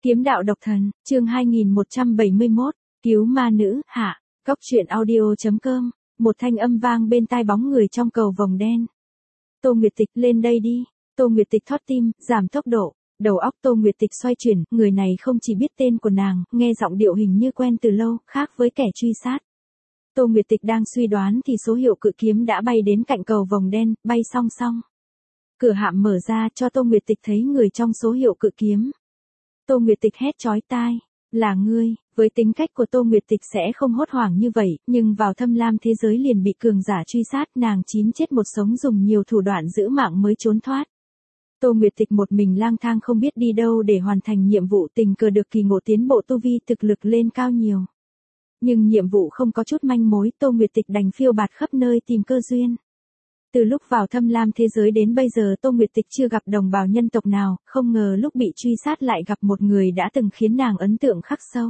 Kiếm đạo độc thần, chương 2171, cứu ma nữ, hạ, Cóc truyện audio.com, một thanh âm vang bên tai bóng người trong cầu vồng đen. Tô Nguyệt Tịch lên đây đi, Tô Nguyệt Tịch thót tim, giảm tốc độ, đầu óc Tô Nguyệt Tịch xoay chuyển, người này không chỉ biết tên của nàng, nghe giọng điệu hình như quen từ lâu, khác với kẻ truy sát. Tô Nguyệt Tịch đang suy đoán thì số hiệu cự kiếm đã bay đến cạnh cầu vồng đen, bay song song. Cửa hạm mở ra cho Tô Nguyệt Tịch thấy người trong số hiệu cự kiếm. Tô Nguyệt Tịch hét chói tai, là ngươi, với tính cách của Tô Nguyệt Tịch sẽ không hốt hoảng như vậy, nhưng vào thâm lam thế giới liền bị cường giả truy sát, nàng 9 chết một sống dùng nhiều thủ đoạn giữ mạng mới trốn thoát. Tô Nguyệt Tịch một mình lang thang không biết đi đâu để hoàn thành nhiệm vụ, tình cờ được kỳ ngộ tiến bộ tu vi, thực lực lên cao nhiều. Nhưng nhiệm vụ không có chút manh mối, Tô Nguyệt Tịch đành phiêu bạt khắp nơi tìm cơ duyên. Từ lúc vào thâm lam thế giới đến bây giờ Tô Nguyệt Tịch chưa gặp đồng bào nhân tộc nào, không ngờ lúc bị truy sát lại gặp một người đã từng khiến nàng ấn tượng khắc sâu.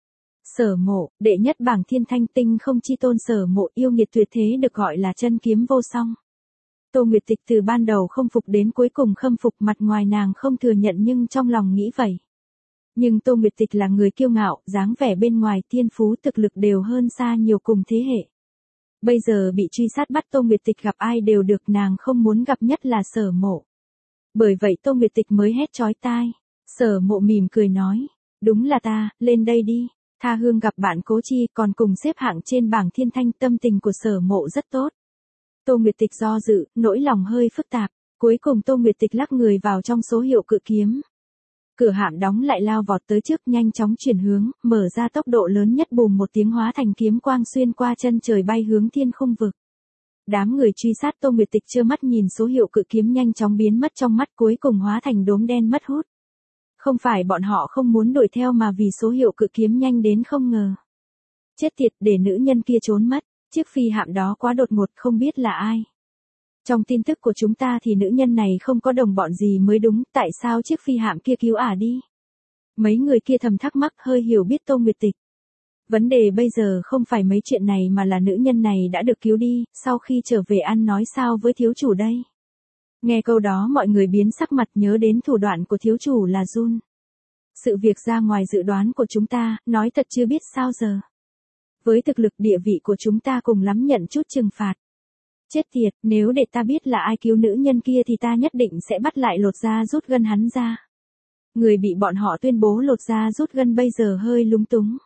Sở Mộ, đệ nhất bảng thiên thanh tinh không chi tôn Sở Mộ, yêu nghiệt tuyệt thế được gọi là chân kiếm vô song. Tô Nguyệt Tịch từ ban đầu không phục đến cuối cùng khâm phục, mặt ngoài nàng không thừa nhận nhưng trong lòng nghĩ vậy. Nhưng Tô Nguyệt Tịch là người kiêu ngạo, dáng vẻ bên ngoài thiên phú thực lực đều hơn xa nhiều cùng thế hệ. Bây giờ bị truy sát bắt Tô Nguyệt Tịch gặp ai đều được, nàng không muốn gặp nhất là Sở Mộ. Bởi vậy Tô Nguyệt Tịch mới hét chói tai. Sở Mộ mỉm cười nói, đúng là ta, lên đây đi. Tha hương gặp bạn Cố Chi còn cùng xếp hạng trên bảng thiên thanh, tâm tình của Sở Mộ rất tốt. Tô Nguyệt Tịch do dự, nỗi lòng hơi phức tạp, cuối cùng Tô Nguyệt Tịch lắc người vào trong số hiệu cự kiếm. Cửa hạm đóng lại, lao vọt tới trước, nhanh chóng chuyển hướng, mở ra tốc độ lớn nhất, bùm một tiếng hóa thành kiếm quang xuyên qua chân trời bay hướng thiên không vực. Đám người truy sát Tô Nguyệt Tịch trơ mắt nhìn số hiệu cự kiếm nhanh chóng biến mất trong mắt, cuối cùng hóa thành đốm đen mất hút. Không phải bọn họ không muốn đuổi theo mà vì số hiệu cự kiếm nhanh đến không ngờ. Chết tiệt, để nữ nhân kia trốn mất, chiếc phi hạm đó quá đột ngột, không biết là ai. Trong tin tức của chúng ta thì nữ nhân này không có đồng bọn gì mới đúng, tại sao chiếc phi hạm kia cứu ả đi? Mấy người kia thầm thắc mắc, hơi hiểu biết Tô Nguyệt Tịch. Vấn đề bây giờ không phải mấy chuyện này mà là nữ nhân này đã được cứu đi, sau khi trở về ăn nói sao với thiếu chủ đây? Nghe câu đó mọi người biến sắc mặt, nhớ đến thủ đoạn của thiếu chủ là Jun. Sự việc ra ngoài dự đoán của chúng ta, nói thật chưa biết sao giờ. Với thực lực địa vị của chúng ta cùng lắm nhận chút trừng phạt. Chết tiệt, nếu để ta biết là ai cứu nữ nhân kia thì ta nhất định sẽ bắt lại lột da rút gân hắn ra. Người bị bọn họ tuyên bố lột da rút gân bây giờ hơi lúng túng.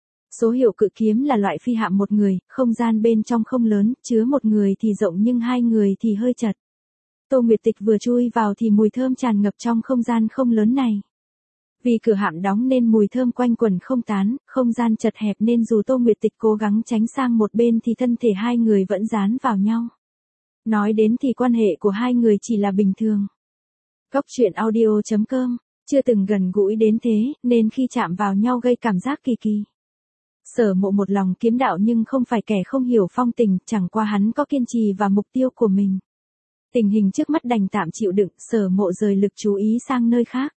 Số hiệu cự kiếm là loại phi hạm một người, không gian bên trong không lớn, chứa một người thì rộng nhưng hai người thì hơi chật. Tô Nguyệt Tịch vừa chui vào thì mùi thơm tràn ngập trong không gian không lớn này. Vì cửa hạm đóng nên mùi thơm quanh quẩn không tán, không gian chật hẹp nên dù Tô Nguyệt Tịch cố gắng tránh sang một bên thì thân thể hai người vẫn dán vào nhau. Nói đến thì quan hệ của hai người chỉ là bình thường. Cóc truyện audio.com, chưa từng gần gũi đến thế, nên khi chạm vào nhau gây cảm giác kỳ kỳ. Sở Mộ một lòng kiếm đạo nhưng không phải kẻ không hiểu phong tình, chẳng qua hắn có kiên trì và mục tiêu của mình. Tình hình trước mắt đành tạm chịu đựng, Sở Mộ rời lực chú ý sang nơi khác.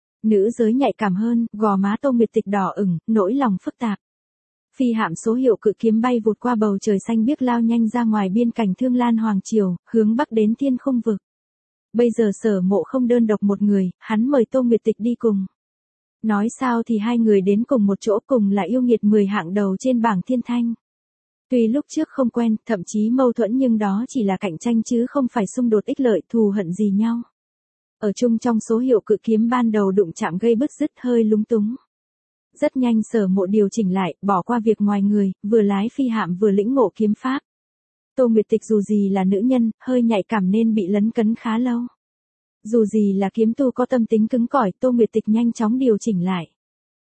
Nữ giới nhạy cảm hơn, gò má Tô Nguyệt Tịch đỏ ửng, nỗi lòng phức tạp. Phi hạm số hiệu cự kiếm bay vụt qua bầu trời xanh biếc, lao nhanh ra ngoài biên cảnh Thương Lan Hoàng Triều, hướng bắc đến thiên không vực. Bây giờ Sở Mộ không đơn độc một người, hắn mời Tô Nguyệt Tịch đi cùng. Nói sao thì hai người đến cùng một chỗ, cùng là yêu nghiệt 10 hạng đầu trên bảng thiên thanh. Tuy lúc trước không quen, thậm chí mâu thuẫn nhưng đó chỉ là cạnh tranh chứ không phải xung đột ích lợi thù hận gì nhau. Ở chung trong số hiệu cự kiếm ban đầu đụng chạm gây bứt rứt, hơi lúng túng. Rất nhanh Sở Mộ điều chỉnh lại, bỏ qua việc ngoài người, vừa lái phi hạm vừa lĩnh ngộ kiếm pháp. Tô Nguyệt Tịch dù gì là nữ nhân, hơi nhạy cảm nên bị lấn cấn khá lâu. Dù gì là kiếm tu có tâm tính cứng cỏi, Tô Nguyệt Tịch nhanh chóng điều chỉnh lại.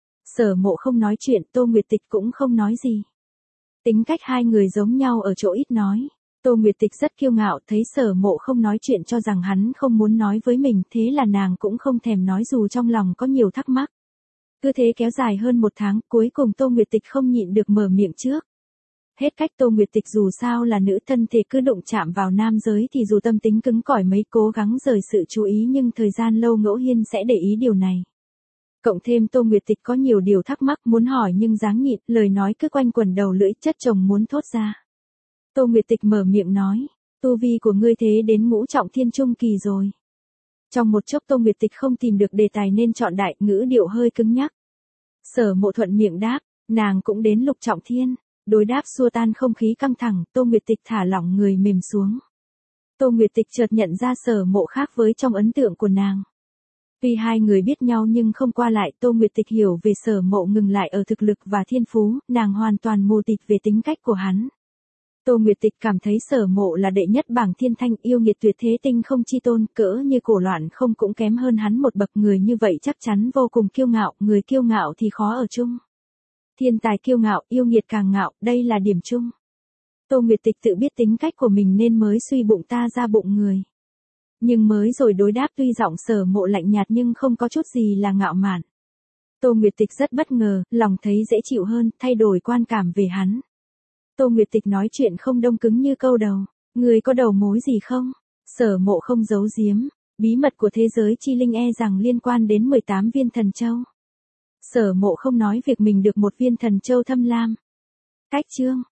Sở Mộ không nói chuyện, Tô Nguyệt Tịch cũng không nói gì. Tính cách hai người giống nhau ở chỗ ít nói. Tô Nguyệt Tịch rất kiêu ngạo, thấy Sở Mộ không nói chuyện cho rằng hắn không muốn nói với mình, thế là nàng cũng không thèm nói dù trong lòng có nhiều thắc mắc. Cứ thế kéo dài hơn 1 tháng, cuối cùng Tô Nguyệt Tịch không nhịn được mở miệng trước. Hết cách, Tô Nguyệt Tịch dù sao là nữ, thân thể cứ đụng chạm vào nam giới thì dù tâm tính cứng cỏi mấy cố gắng rời sự chú ý nhưng thời gian lâu ngẫu nhiên sẽ để ý điều này. Cộng thêm Tô Nguyệt Tịch có nhiều điều thắc mắc muốn hỏi nhưng dáng nhịn, lời nói cứ quanh quẩn đầu lưỡi, chất chồng muốn thốt ra. Tô Nguyệt Tịch mở miệng nói, tu vi của ngươi thế đến ngũ trọng thiên trung kỳ rồi. Trong một chốc Tô Nguyệt Tịch không tìm được đề tài nên chọn đại, ngữ điệu hơi cứng nhắc. Sở Mộ thuận miệng đáp, nàng cũng đến Lục Trọng Thiên. Đối đáp xua tan không khí căng thẳng, Tô Nguyệt Tịch thả lỏng người mềm xuống. Tô Nguyệt Tịch chợt nhận ra Sở Mộ khác với trong ấn tượng của nàng. Tuy hai người biết nhau nhưng không qua lại, Tô Nguyệt Tịch hiểu về Sở Mộ ngừng lại ở thực lực và thiên phú, nàng hoàn toàn mù tịt về tính cách của hắn. Tô Nguyệt Tịch cảm thấy Sở Mộ là đệ nhất bảng thiên thanh, yêu nghiệt tuyệt thế, tinh không chi tôn, cỡ như Cổ Loạn không cũng kém hơn hắn một bậc. Người như vậy chắc chắn vô cùng kiêu ngạo, người kiêu ngạo thì khó ở chung. Thiên tài kiêu ngạo, yêu nghiệt càng ngạo, đây là điểm chung. Tô Nguyệt Tịch tự biết tính cách của mình nên mới suy bụng ta ra bụng người. Nhưng mới rồi đối đáp tuy giọng Sở Mộ lạnh nhạt nhưng không có chút gì là ngạo mạn. Tô Nguyệt Tịch rất bất ngờ, lòng thấy dễ chịu hơn, thay đổi quan cảm về hắn. Tô Nguyệt Tịch nói chuyện không đông cứng như câu đầu. Người có đầu mối gì không? Sở Mộ không giấu giếm. Bí mật của thế giới chi linh e rằng liên quan đến 18 viên thần châu. Sở Mộ không nói việc mình được một viên thần châu thâm lam. Cách chương.